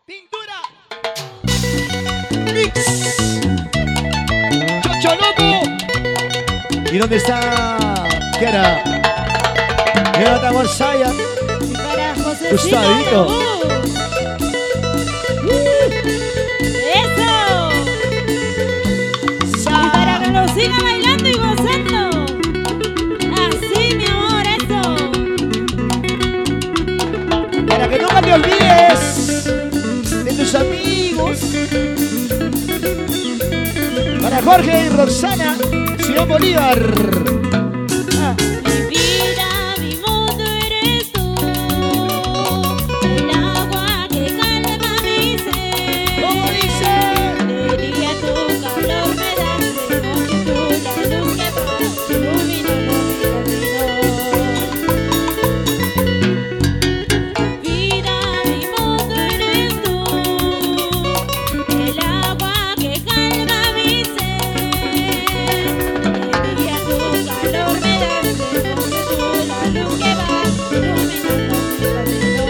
Pintura. Mix. Chocholoco. ¿Y dónde está Kiara? Jonathan Gonzaya. Y para José Gustavito. ¡Eso! Y para que lo siga bailando y gozando. Así, mi amor, eso. Para que nunca te olvides de tus amigos. Para Jorge y Roxana, Simón Bolívar. Ah. Mi vida, mi mundo eres tú. El agua que calma mi ser. ¿Cómo dice? De día tu calor me das, de noche tú la luz que va iluminando mi camino. Vida, mi mundo eres tú. El agua que calma mi ser. De día tu calor me das, de noche tú la luz que va iluminando mi camino.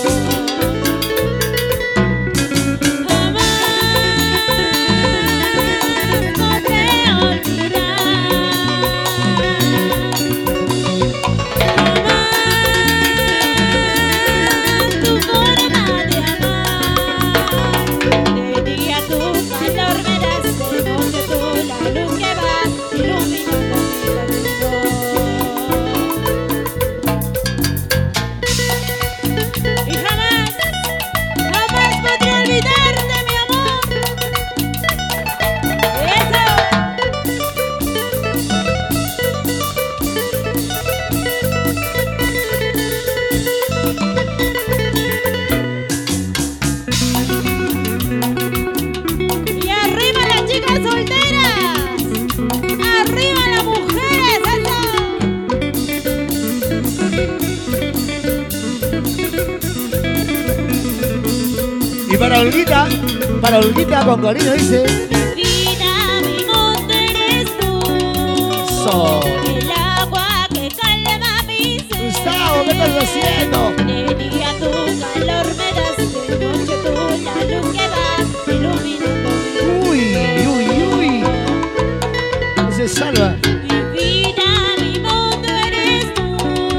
Y para Olguita con cariño dice. Vida, mi mundo eres tú. Sol. El agua que calma mi ser. Gustavo, ¿qué estás haciendo? De día tu calor me das, de noche tú la luz que va iluminando mi Uy, uy, uy. Se salva. Mi vida, mi mundo eres tú.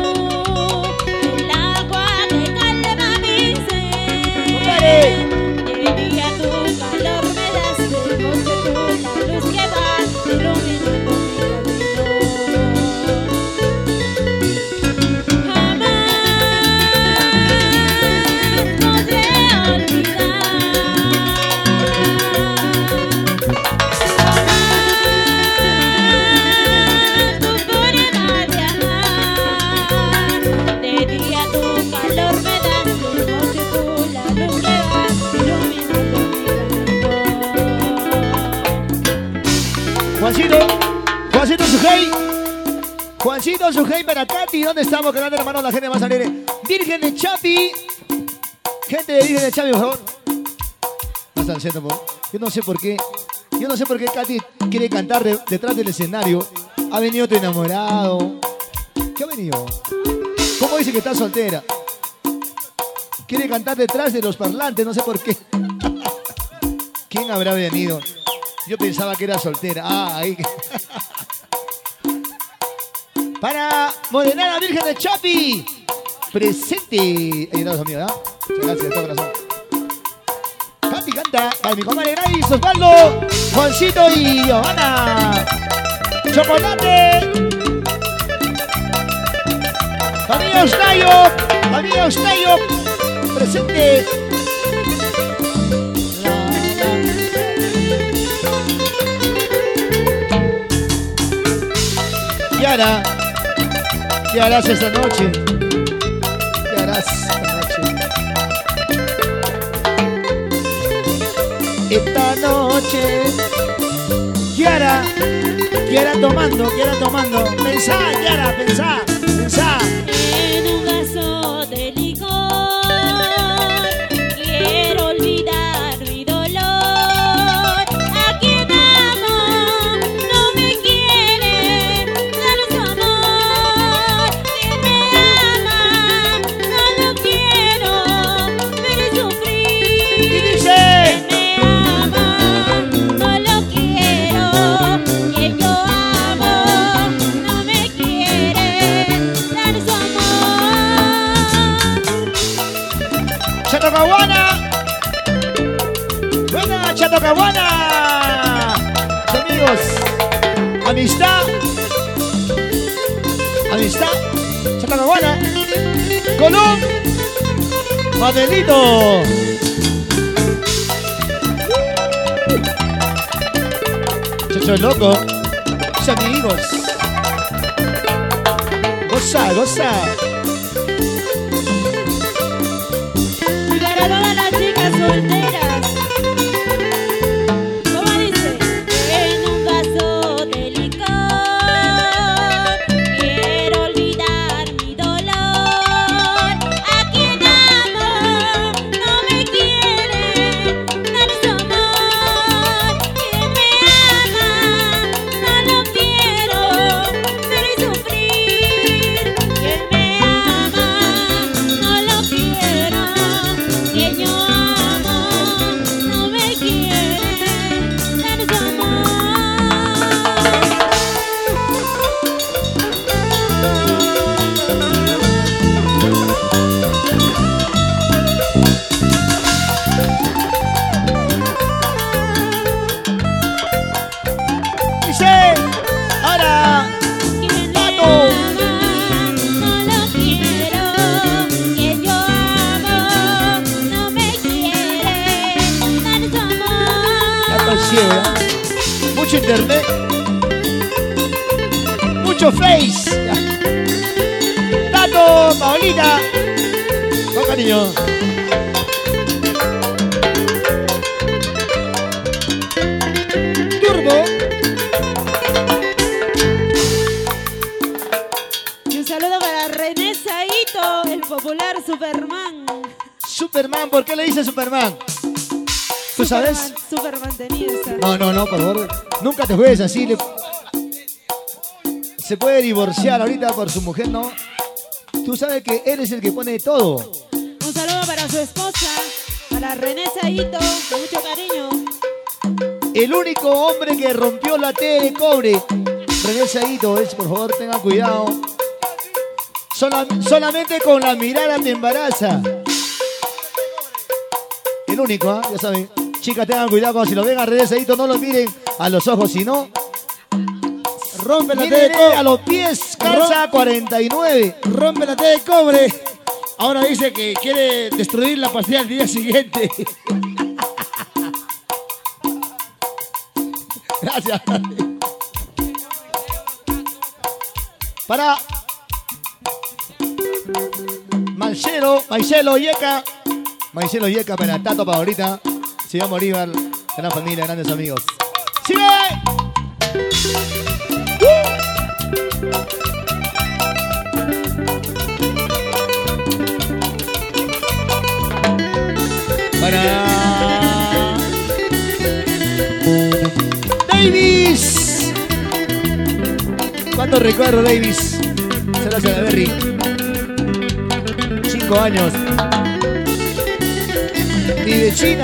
El agua que calma mi ser. ¡Compadre! De día tu calor me das, de noche tú la luz que va iluminando mi camino. Jamás podré olvidar. Tu forma de amar. De día tu calor me das, de noche tú la luz que va iluminando mi camino. Juancito Sujei para Katy. ¿Dónde estamos? Que grande hermano, la gente más alegre. Virgen de Chapi. Gente de Virgen de Chapi, por favor. No están haciendo, yo no sé por qué. Yo no sé por qué Katy quiere cantar detrás del escenario. Ha venido tu enamorado. ¿Qué ha venido? ¿Cómo dice que está soltera? Quiere cantar detrás de los parlantes, no sé por qué. ¿Quién habrá venido? Yo pensaba que era soltera. Ah, ahí. Para Morenada Virgen de Chapi. Presente. Ahí estamos, amigos, ¿no? Muchas gracias de todo corazón. Katy canta. Para mi comadre Grace, Osvaldo, Juancito y Giovanna. Chocolate. Familia Ostayo. Presente. ¿Qué harás esta noche? ¿Qué harás esta noche? Esta noche. Kiara tomando. Pensá, Kiara, pensá. En un vaso de licor quiero olvidar mi dolor. A quien amo no me quiere dar su amor. Quien me ama no lo quiero ver sufrir. Chatocahuana. Buena Chatocahuana. Amigos, amistad. Amistad. Chatocahuana. Colón. Manuelito. Chacho loco. Mis amigos. Goza, goza. Y para todas las chicas solteras, como dice, en un vaso de licor quiero olvidar mi dolor. A quien amo no me quiere dar su amor. Quien me ama no lo quiero ver sufrir. Quien me ama no lo quiero. Quien yo amo no me quiere dar su amor. Dice, ahora, Quien me Tato. ama no lo quiero. Quien yo amo no me quiere dar su ya amor. estoy ciego, ¿ya? Mucho internet, mucho face. Ya. Tato, Paulita, con cariño. Turbo, Y un saludo para René Saito, el popular Superman. Superman, ¿por qué le dice Superman? ¿Tú sabes? Super mantenido está. No, por favor, nunca te juegues así. Se puede divorciar ahorita por su mujer, ¿no? Tú sabes que él es el que pone todo. Un saludo para su esposa, para René Saito, con mucho cariño. El único hombre que rompió la T de cobre. René Saito, por favor, tengan cuidado. Solamente con la mirada te embaraza. El único, ¿ah? Ya saben. Chicas, tengan cuidado cuando si lo ven a René Saito, no lo miren a los ojos, sino Rompe la T de miren a cobre. los pies, calza 49. Rompe la T de cobre. Ahora dice que quiere destruir la pastilla al día siguiente. Gracias. Para Maicelo Yeca. Maicelo Yeca para Tato Paulita. Ciudad Bolívar, gran familia, grandes amigos. ¡Sigue! Para Davis. ¿Cuánto recuerdo, Davis? Será Salaberry. 5 años. Ni de China.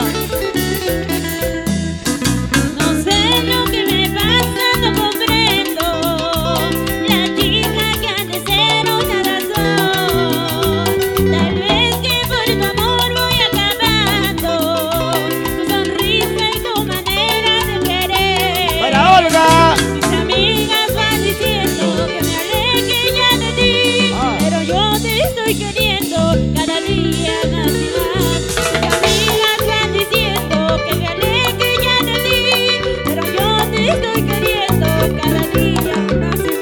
No sé lo que me pasa, no comprendo. La chica que antes era una razón. Tal vez que por tu amor voy acabando. Tu sonrisa y tu manera de querer. Para Olga. Mis amigas van diciendo que me aleje ya de ti. Ah. Pero yo te estoy queriendo cada día más y más. Mis amigas van diciendo que me aleje ya de ti. Pero yo te estoy queriendo cada día más y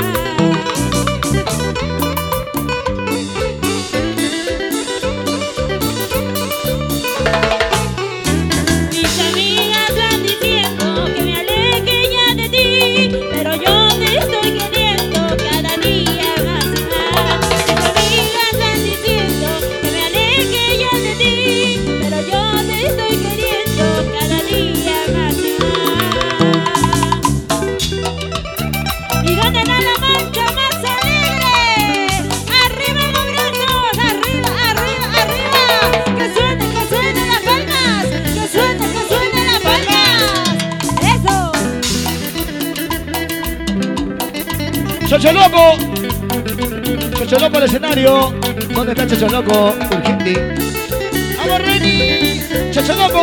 más. Mis amigas van diciendo que me aleje ya de ti, pero yo te estoy queriendo cada día más y más. Mis amigas van diciendo que me aleje ya de ti, pero yo te estoy queriendo cada día más y más. ¿Y dónde está la mancha más alegre? ¡Arriba los brazos! ¡Arriba, arriba, arriba! ¡Que suenen las palmas! ¡Que suenen las palmas! ¡Eso! Chocholoco. Chocholoco al escenario. ¿Dónde está Chocholoco? Urgente. ¡Vamos, Reni! ¡Chocholoco!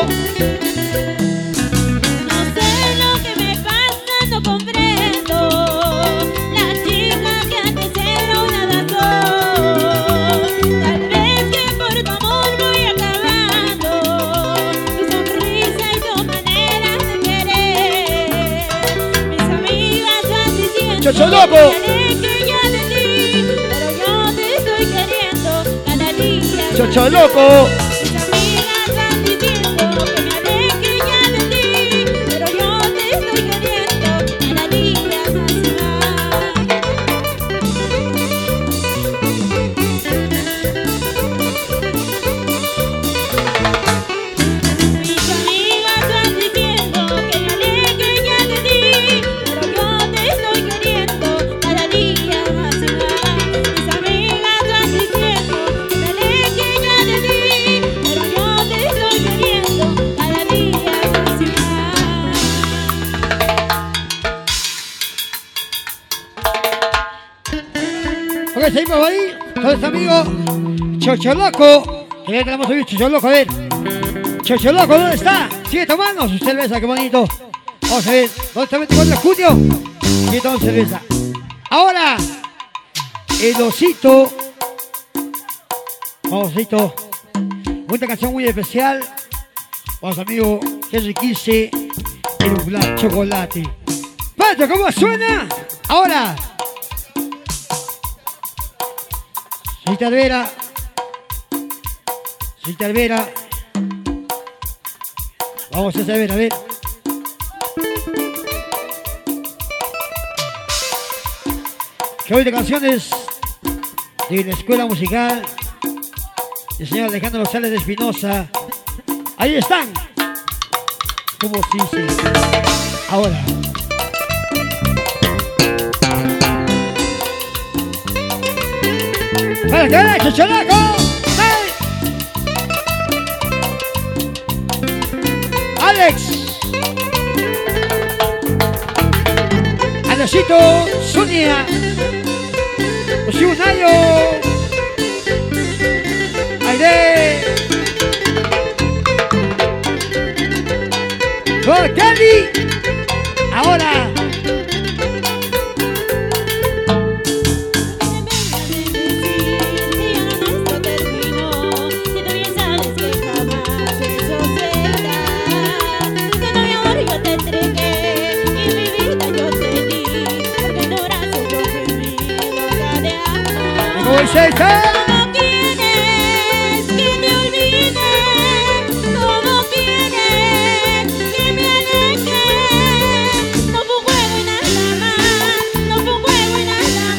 No sé lo que me pasa, no comprendo. La chica que antes era una razón. Tal vez que por tu amor voy acabando. Tu sonrisa y tu manera de querer. Mis amigas van diciendo ¡Chocholoco! que ya de ti, pero yo te estoy queriendo cada día. ¡Chocholoco! Mis amigas van diciendo que me aleje ya de ti, pero yo te estoy queriendo cada día más y Mis amigas van diciendo que me aleje ya de ti, pero yo te estoy queriendo cada día más y más. Mis amigas van diciendo que me aleje ya de ti, pero yo te estoy queriendo cada día más y más. Ok, seguimos ahí con este amigo Chocholoco. Que ya tenemos hoy Chocholoco, a ver. Chocholoco, ¿dónde está? Sigue tomando su cerveza, qué bonito. Vamos a ver, ¿dónde está el 24 de junio? Sigue tomando cerveza. Ahora, el osito. Vamos, osito. Una canción muy especial. Vamos, amigo, que se quise el black chocolate. Pato, ¿cómo suena? Ahora. Señorita Alvera. Señorita Alvera. Vamos a saber, a ver. Que hoy de canciones de la escuela musical del señor Alejandro Rosales de Espinosa. Ahí están. ¿Cómo se dice? Ahora. ¡Para que Chocholoco! ¡Hey! ¡Alex! ¡Alexito! ¡Sonia! ¡Unayo! ¡Aire! ¡Oh, Kelly! ¡Ahora! ¿Cómo quieres que te olvide? ¿Cómo quieres que me aleje? No fue un juego y nada más, no fue un juego y nada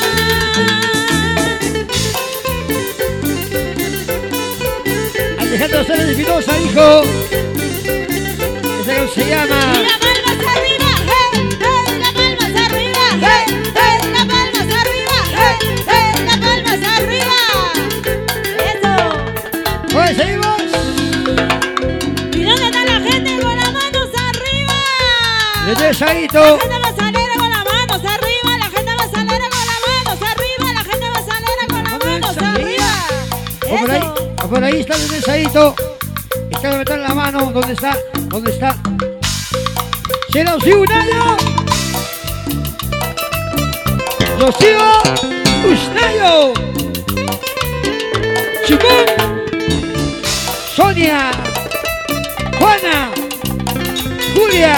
más. Alejandro Rosales de Espinosa, hijo. Esa canción se llama. Y las palmas arriba, hey, hey, las palmas arriba, hey, hey, las palmas arriba, hey, hey, las palmas arriba. Eso. Pues seguimos. ¿Y dónde está la gente con las manos arriba? Desde Saito. La gente más alegre con las manos arriba, la gente más alegre con las manos arriba, la gente más alegre con las manos arriba. Eso. Por ahí está desde Saito. Está levantando la mano. ¿Dónde está? ¿Dónde está? ¡Será Rocío Unayo! ¡Rocío Unayo! ¡Chimón! ¡Sonia! ¡Juana! ¡Julia!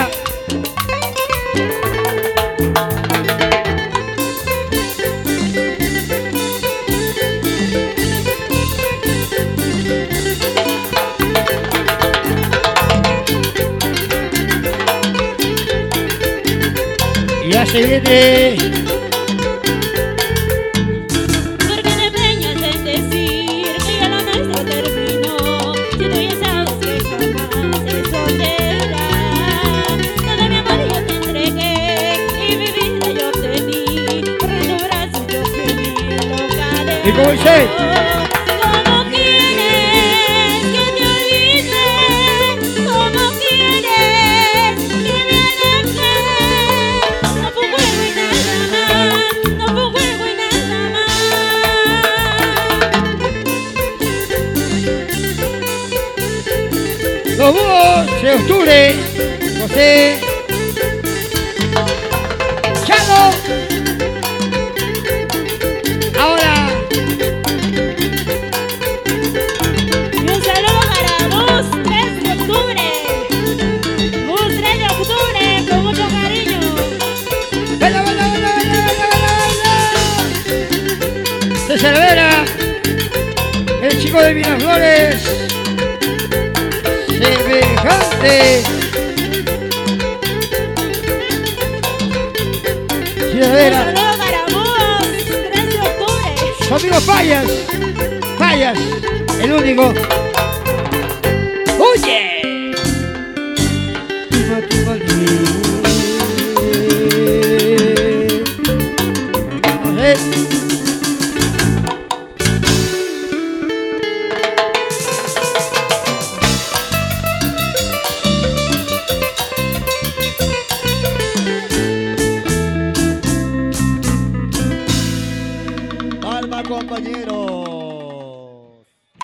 Ya se viene. ¿Por qué te empeñas en decir que ya lo nuestro terminó? Si tú ya sabes que jamás eso será. Todo mi amor yo te entregué y mi vida yo te di. Por tu brazo yo gemí loca de ¿Y cómo dice? ¿Cómo quieres que te olvide? ¿Cómo quieres que me aleje? No fue un juego y nada más, no fue un juego y nada más. los búhos de octubre. José. Chalo. Ahora. Y un saludo para Bus 3 de octubre. Bus 3 de octubre, con mucho cariño. ¡Vela, vela, vela, vela, vela, vela! César Vera, el chico de Miraflores, semejante. César Un Vera, saludo para Bus 3 de octubre. su amigo Fallas, Fallas, el único.